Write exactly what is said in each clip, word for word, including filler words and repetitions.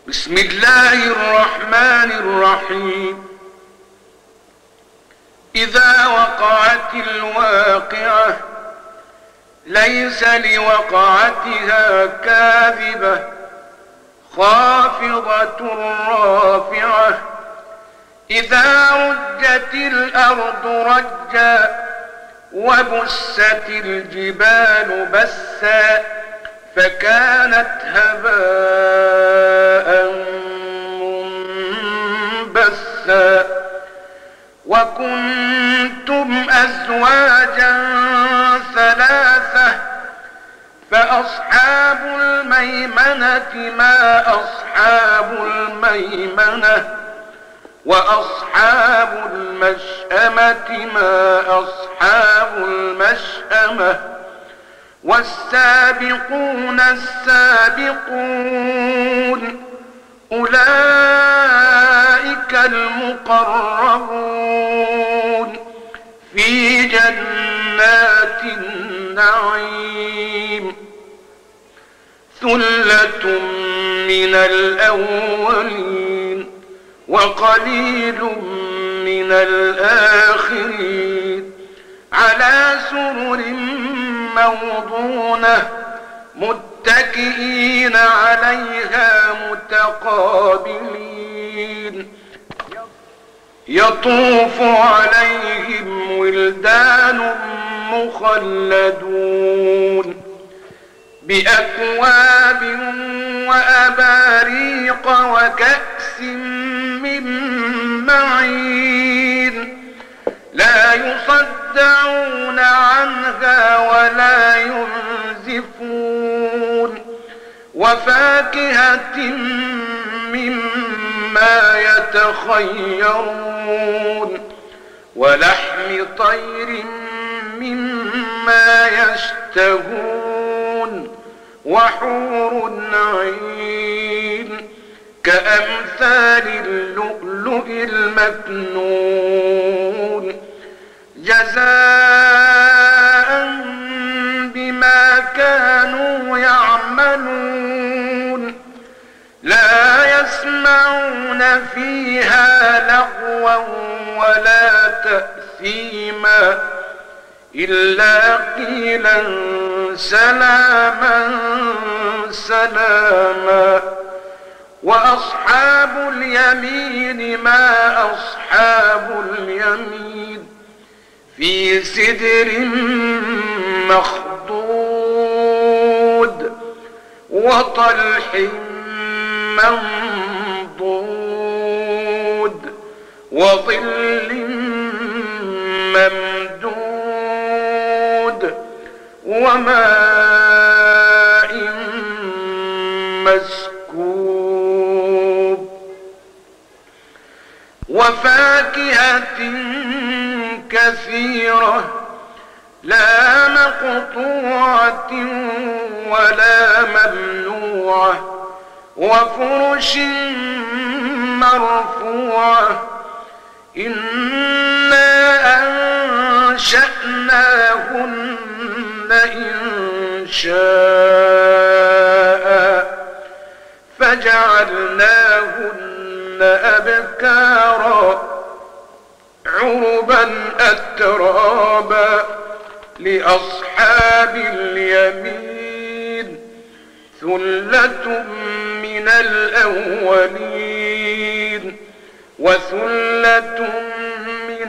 بسم الله الرحمن الرحيم. إذا وقعت الواقعة ليس لوقعتها كاذبة خافضة رافعة. إذا رجت الأرض رجا وبست الجبال بسا فكانت هباء منبثا. وكنتم أزواجا ثلاثة فأصحاب الميمنة ما أصحاب الميمنة وأصحاب المشأمة ما أصحاب المشأمة. والسابقون السابقون أولئك المقربون في جنات النعيم. ثلة من الأولين وقليل من الآخرين على سرر موضونة متكئين عليها متقابلين. يطوف عليهم ولدان مخلدون بأكواب وأباريق وكأس من معين لا يصدعون عنها ولا ينزفون. وفاكهة مما يتخيرون ولحم طير مما يشتهون وحور عين كأمثال اللؤلؤ المكنون جزاء بما كانوا يعملون. لا يسمعون فيها لغوا ولا تأثيما إلا قيلا سلاما سلاما. وأصحاب اليمين ما أصحاب اليمين في سدر مخضود وطلح منضود وظل ممدود وماء مسكوب وفاكهة كثيرة لا مقطوعة ولا ممنوعة وفرش مرفوعة. إنا أنشأناهن إن شاء فجعلناهن أبكارا عربا أترابا لأصحاب اليمين ثلة من الأولين وثلة من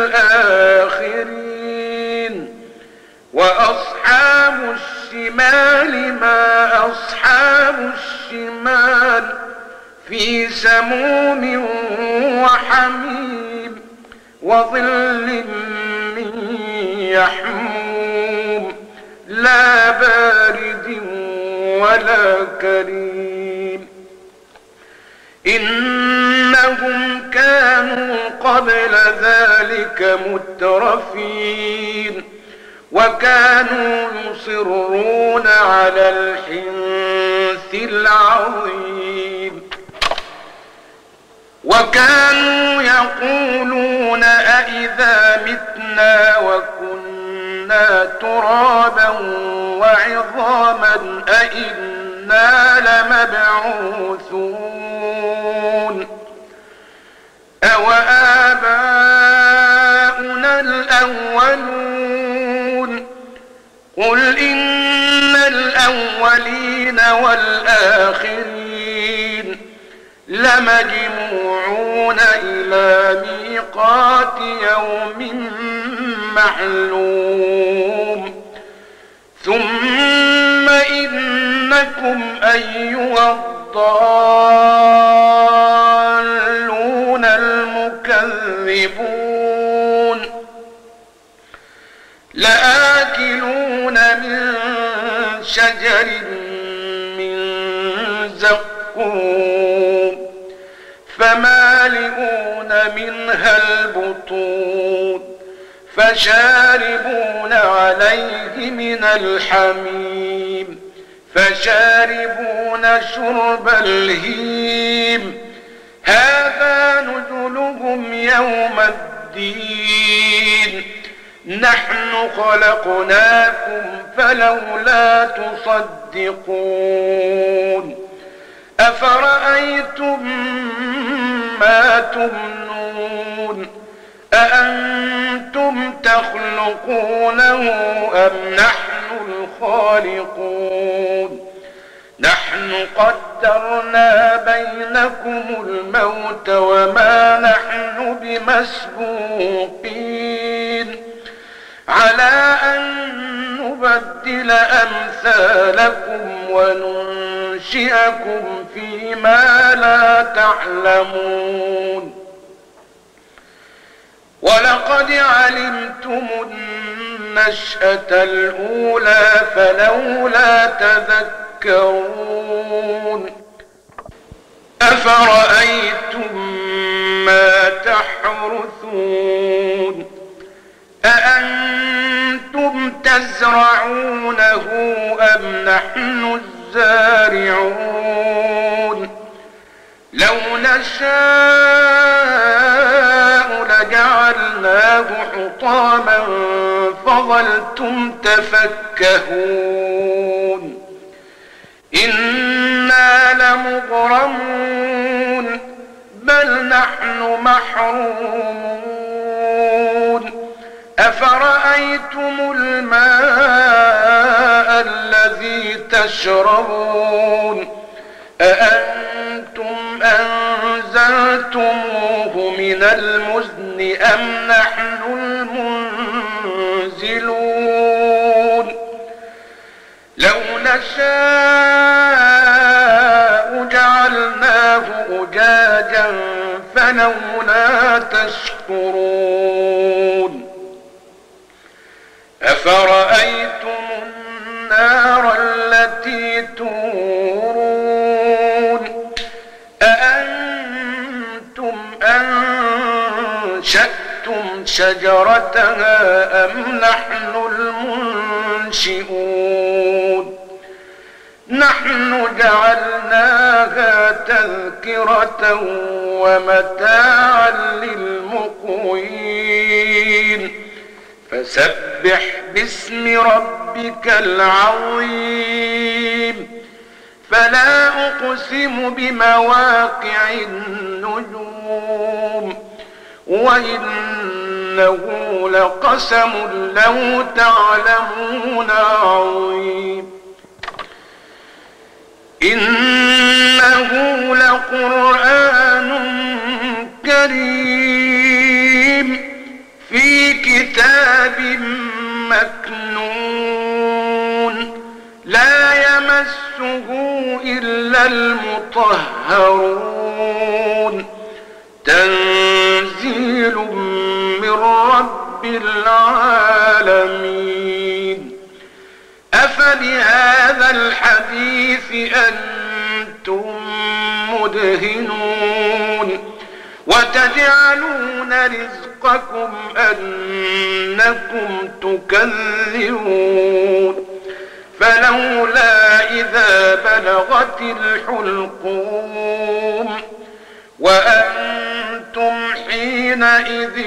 الآخرين. وأصحاب الشمال ما أصحاب الشمال في سموم وحميم وظل من يحموم لا بارد ولا كريم. إنهم كانوا قبل ذلك مترفين وكانوا يصرون على الحنث العظيم وكانوا يقولون أئذا متنا وكنا ترابا وعظاما أئنا متنا لمبعوثون أوآباؤنا الأولون قل إن الأولين والآخرين لمجموعون إلى ميقات يوم معلوم ثم إنكم أيها الضالون المكذبون لآكلون من شجر من زقوم فمالئون منها البطون فشاربون عليه من الحميم فشاربون شرب الهيم هذا نزلهم يوم الدين نحن خلقناكم فلولا تصدقون أفرأيتم ما تمنون أأنتم تخلقونه أم نحن الخالقون نحن قدرنا بينكم الموت وما نحن بمسبوقين على أن نبدل أمثالكم وننشئكم فيما لا تعلمون ولقد علمتم النشأة الأولى فلولا تذكرون أفرأيتم ما تحرثون أأنتم تزرعونه أم نحن الزارعون لو نشاء لجعلناه حطاما فظلتم تفكهون إنا لمغرمون بل نحن محرومون أفرأيتم الماء الذي تشربون أأنتم أنزلتموه من المزن أم نحن المنزلون لو نشاء جعلناه أجاجا فلولا تشكرون أفرأيتم النار التي تورون أأنتم أنشأتم شجرتها أم نحن المنشئون نحن جعلناها تذكرة ومتاعا للمقوين فسبح باسم ربك العظيم فلا أقسم بمواقع النجوم وإنه لقسم لو تعلمون عظيم إنه لقرآن كريم في كتاب مكنون لا يمسه إلا المطهرون تنزيل من رب العالمين أفبهذا الحديث أنتم مدهنون وتجعلون رزقكم أنكم تكذبون فلولا إذا بلغت الحلقوم وأنتم حينئذ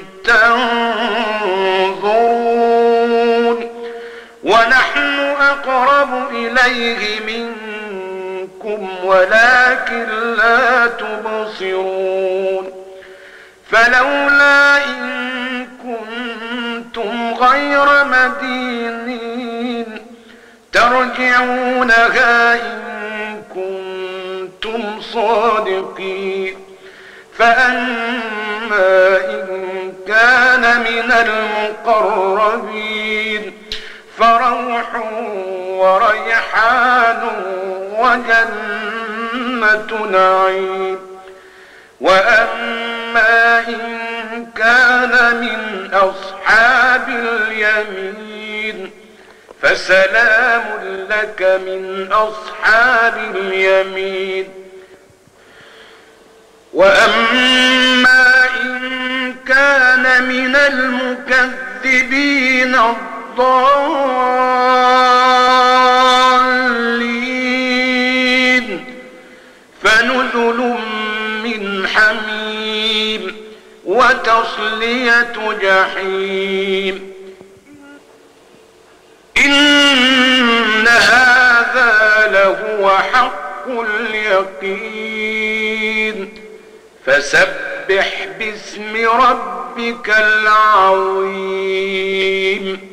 تنظرون ونحن أقرب أقرب إليه منكم ولكن لا تبصرون فلولا إن كنتم غير مدينين ترجعونها إن كنتم صادقين فأما إن كان من المقربين فروح وريحان وجنة نعيم وأما إن كان من أصحاب اليمين فسلام لك من أصحاب اليمين وأما إن كان من المكذبين الضالين فنزل من حميم وتصلية جحيم إن هذا لهو حق اليقين فسبح باسم ربك العظيم